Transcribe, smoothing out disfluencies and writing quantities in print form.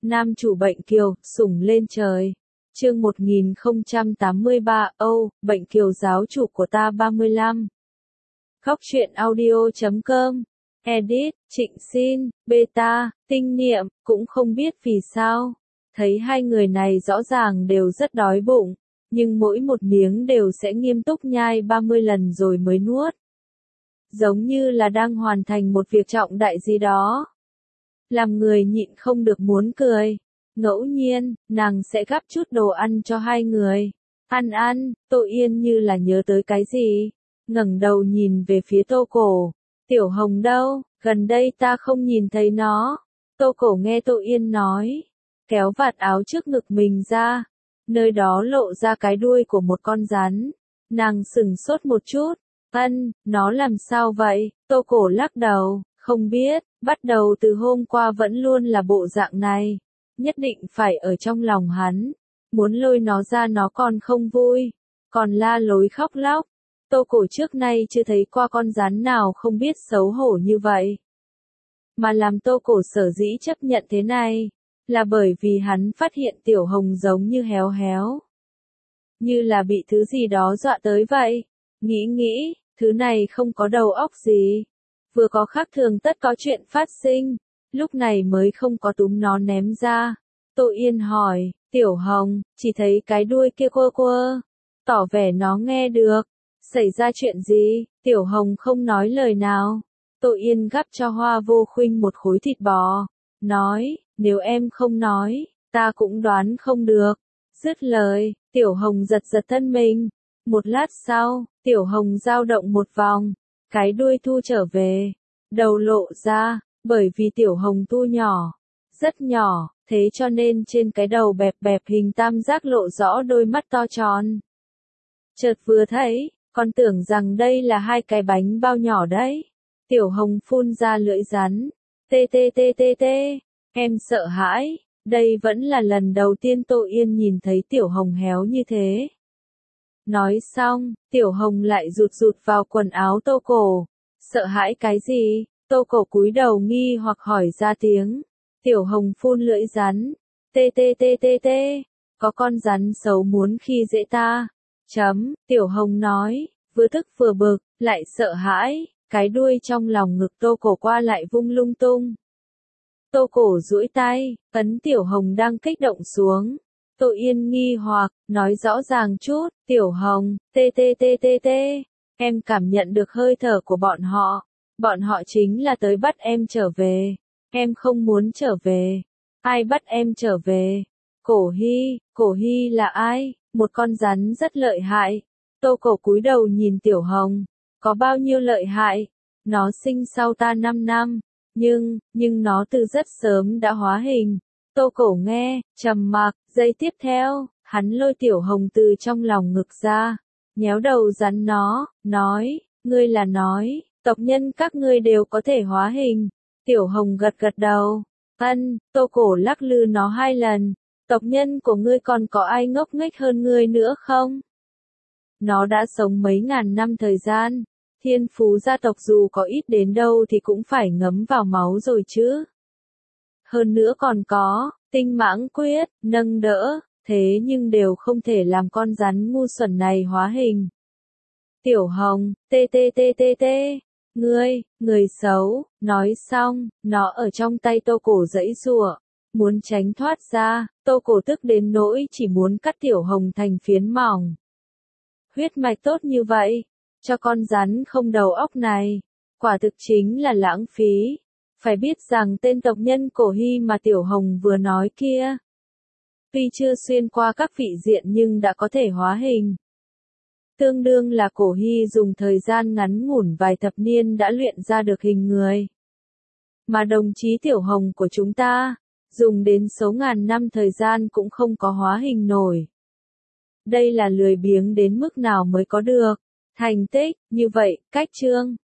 Nam chủ bệnh kiều, sủng lên trời. Chương 1083, bệnh kiều giáo chủ của ta 35. Khóc chuyện audio.com. Edit, Trịnh Xin, Beta, Tinh Niệm, cũng không biết vì sao. Thấy hai người này rõ ràng đều rất đói bụng, nhưng mỗi một miếng đều sẽ nghiêm túc nhai 30 lần rồi mới nuốt. Giống như là đang hoàn thành một việc trọng đại gì đó. Làm người nhịn không được muốn cười. Ngẫu nhiên, nàng sẽ gắp chút đồ ăn cho hai người. Ăn, Tô Yên như là nhớ tới cái gì. Ngẩng đầu nhìn về phía Tô Cổ. Tiểu Hồng đâu, gần đây ta không nhìn thấy nó. Tô Cổ nghe Tô Yên nói. Kéo vạt áo trước ngực mình ra. Nơi đó lộ ra cái đuôi của một con rắn. Nàng sửng sốt một chút. Nó làm sao vậy? Tô Cổ lắc đầu. Không biết, bắt đầu từ hôm qua vẫn luôn là bộ dạng này. Nhất định phải ở trong lòng hắn. Muốn lôi nó ra nó còn không vui. Còn la lối khóc lóc. Tô Cổ trước nay chưa thấy qua con rắn nào không biết xấu hổ như vậy. Mà làm Tô Cổ sở dĩ chấp nhận thế này, là bởi vì hắn phát hiện Tiểu Hồng giống như héo héo. Như là bị thứ gì đó dọa tới vậy. Nghĩ, thứ này không có đầu óc gì. Vừa có khác thường tất có chuyện phát sinh, lúc này mới không có túm nó ném ra. Tô Yên hỏi, Tiểu Hồng, chỉ thấy cái đuôi kia quơ, tỏ vẻ nó nghe được. Xảy ra chuyện gì? Tiểu Hồng không nói lời nào. Tô Yên gắp cho Hoa Vô Khuynh một khối thịt bò, nói, nếu em không nói, ta cũng đoán không được. Dứt lời, Tiểu Hồng giật thân mình. Một lát sau, Tiểu Hồng dao động một vòng. Cái đuôi thu trở về, đầu lộ ra, bởi vì Tiểu Hồng tu nhỏ, rất nhỏ, thế cho nên trên cái đầu bẹp hình tam giác lộ rõ đôi mắt to tròn. Chợt vừa thấy, còn tưởng rằng đây là hai cái bánh bao nhỏ đấy. Tiểu Hồng phun ra lưỡi rắn. Tê, em sợ hãi, đây vẫn là lần đầu tiên Tô Yên nhìn thấy Tiểu Hồng héo như thế. Nói xong, Tiểu Hồng lại rụt vào quần áo Tô Cổ. Sợ hãi cái gì? Tô Cổ cúi đầu nghi hoặc hỏi ra tiếng. Tiểu Hồng phun lưỡi rắn. Tê. Có con rắn xấu muốn khi dễ ta. Tiểu Hồng nói, vừa tức vừa bực, lại sợ hãi. Cái đuôi trong lòng ngực Tô Cổ qua lại vung lung tung. Tô Cổ duỗi tay, ấn Tiểu Hồng đang kích động xuống. Tô Yên nghi hoặc, nói rõ ràng chút, Tiểu Hồng, tê, em cảm nhận được hơi thở của bọn họ. Bọn họ chính là tới bắt em trở về. Em không muốn trở về. Ai bắt em trở về? Cổ Hy là ai? Một con rắn rất lợi hại. Tô Cổ cúi đầu nhìn Tiểu Hồng. Có bao nhiêu lợi hại? Nó sinh sau ta 5 năm. Nhưng nó từ rất sớm đã hóa hình. Tô Cổ nghe, trầm mặc, giây tiếp theo, hắn lôi Tiểu Hồng từ trong lòng ngực ra, nhéo đầu rắn nó, nói, ngươi là nói, tộc nhân các ngươi đều có thể hóa hình. Tiểu Hồng gật đầu. Tô Cổ lắc lư nó 2 lần, tộc nhân của ngươi còn có ai ngốc nghếch hơn ngươi nữa không? Nó đã sống mấy ngàn năm thời gian, thiên phú gia tộc dù có ít đến đâu thì cũng phải ngấm vào máu rồi chứ. Hơn nữa còn có, tinh mãng quyết, nâng đỡ, thế nhưng đều không thể làm con rắn ngu xuẩn này hóa hình. Tiểu Hồng, tê, người xấu, nói xong, nó ở trong tay Tô Cổ giãy giụa, muốn tránh thoát ra, Tô Cổ tức đến nỗi chỉ muốn cắt Tiểu Hồng thành phiến mỏng. Huyết mạch tốt như vậy, cho con rắn không đầu óc này, quả thực chính là lãng phí. Phải biết rằng tên tộc nhân Cổ Hy mà Tiểu Hồng vừa nói kia, tuy chưa xuyên qua các vị diện nhưng đã có thể hóa hình. Tương đương là Cổ Hy dùng thời gian ngắn ngủn vài thập niên đã luyện ra được hình người. Mà đồng chí Tiểu Hồng của chúng ta, dùng đến số ngàn năm thời gian cũng không có hóa hình nổi. Đây là lười biếng đến mức nào mới có được thành tích như vậy, cách chương.